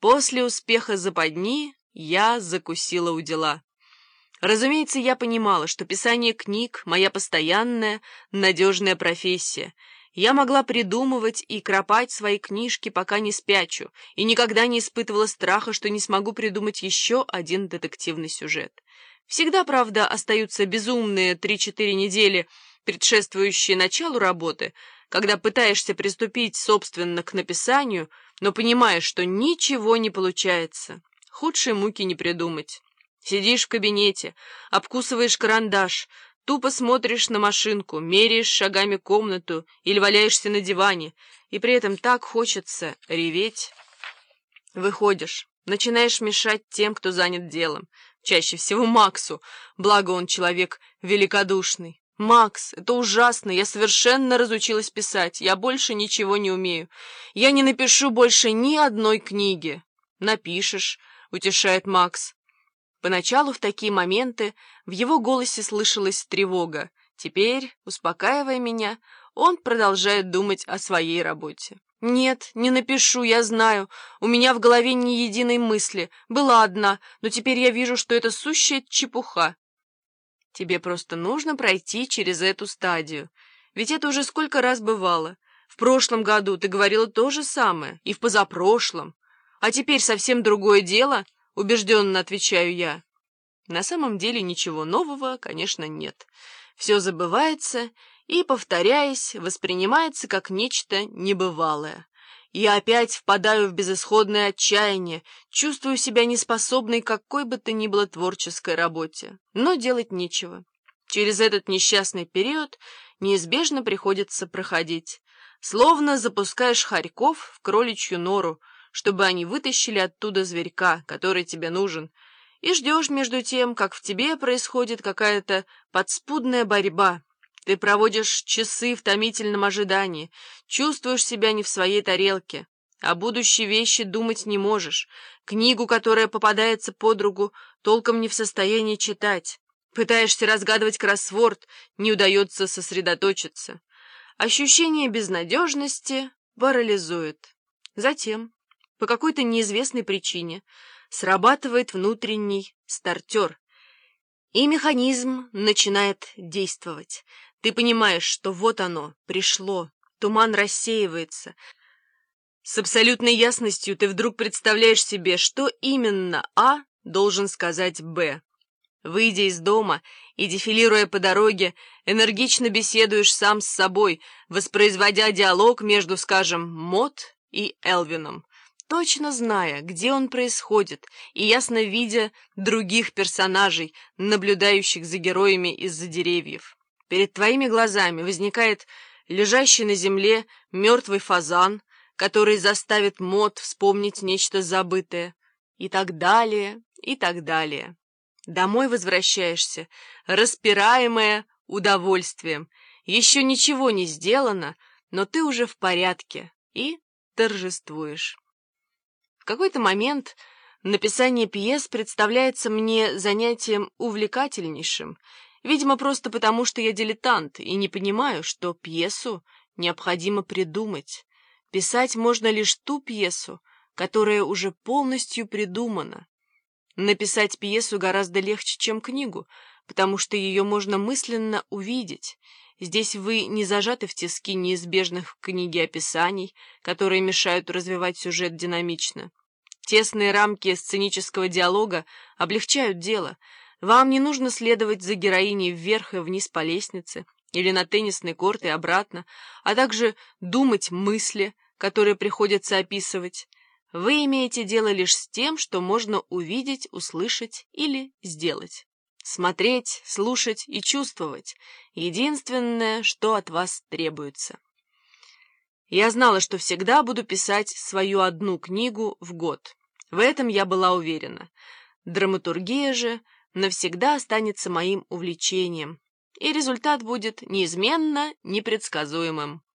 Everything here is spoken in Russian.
После успеха «Западни» я закусила у дела. Разумеется, я понимала, что писание книг — моя постоянная, надежная профессия. Я могла придумывать и кропать свои книжки, пока не спячу, и никогда не испытывала страха, что не смогу придумать еще один детективный сюжет. Всегда, правда, остаются безумные 3-4 недели, предшествующие началу работы, когда пытаешься приступить, собственно, к написанию, но понимаешь, что ничего не получается. Худшие муки не придумать. Сидишь в кабинете, обкусываешь карандаш, тупо смотришь на машинку, меряешь шагами комнату или валяешься на диване, и при этом так хочется реветь. Выходишь, начинаешь мешать тем, кто занят делом, чаще всего Максу, благо он человек великодушный. «Макс, это ужасно, я совершенно разучилась писать, я больше ничего не умею. Я не напишу больше ни одной книги». «Напишешь», — утешает Макс. Поначалу в такие моменты в его голосе слышалась тревога. Теперь, успокаивая меня, он продолжает думать о своей работе. «Нет, не напишу, я знаю. У меня в голове ни единой мысли. Была одна, но теперь я вижу, что это сущая чепуха». Тебе просто нужно пройти через эту стадию. Ведь это уже сколько раз бывало. В прошлом году ты говорила то же самое, и в позапрошлом. А теперь совсем другое дело, убежденно отвечаю я. На самом деле ничего нового, конечно, нет. Все забывается и, повторяясь, воспринимается как нечто небывалое. Я опять впадаю в безысходное отчаяние, чувствую себя неспособной к какой бы то ни было творческой работе. Но делать нечего. Через этот несчастный период неизбежно приходится проходить. Словно запускаешь хорьков в кроличью нору, чтобы они вытащили оттуда зверька, который тебе нужен, и ждешь между тем, как в тебе происходит какая-то подспудная борьба. Ты проводишь часы в томительном ожидании, чувствуешь себя не в своей тарелке, о будущей вещи думать не можешь, книгу, которая попадается под руку, толком не в состоянии читать, пытаешься разгадывать кроссворд, не удается сосредоточиться. Ощущение безнадежности парализует. Затем, по какой-то неизвестной причине, срабатывает внутренний стартер, и механизм начинает действовать. Ты понимаешь, что вот оно, пришло, туман рассеивается. С абсолютной ясностью ты вдруг представляешь себе, что именно А должен сказать Б. Выйдя из дома и дефилируя по дороге, энергично беседуешь сам с собой, воспроизводя диалог между, скажем, Мод и Элвином, точно зная, где он происходит, и ясно видя других персонажей, наблюдающих за героями из-за деревьев. Перед твоими глазами возникает лежащий на земле мертвый фазан, который заставит Мод вспомнить нечто забытое, и так далее, и так далее. Домой возвращаешься, распираемая удовольствием. Еще ничего не сделано, но ты уже в порядке и торжествуешь. В какой-то момент написание пьес представляется мне занятием увлекательнейшим, видимо, просто потому, что я дилетант и не понимаю, что пьесу необходимо придумать. Писать можно лишь ту пьесу, которая уже полностью придумана. Написать пьесу гораздо легче, чем книгу, потому что ее можно мысленно увидеть. Здесь вы не зажаты в тиски неизбежных в книге описаний, которые мешают развивать сюжет динамично. Тесные рамки сценического диалога облегчают дело. Вам не нужно следовать за героиней вверх и вниз по лестнице или на теннисный корт и обратно, а также думать мысли, которые приходится описывать. Вы имеете дело лишь с тем, что можно увидеть, услышать или сделать. Смотреть, слушать и чувствовать — единственное, что от вас требуется. Я знала, что всегда буду писать свою одну книгу в год. В этом я была уверена. Драматургия же навсегда останется моим увлечением, и результат будет неизменно непредсказуемым.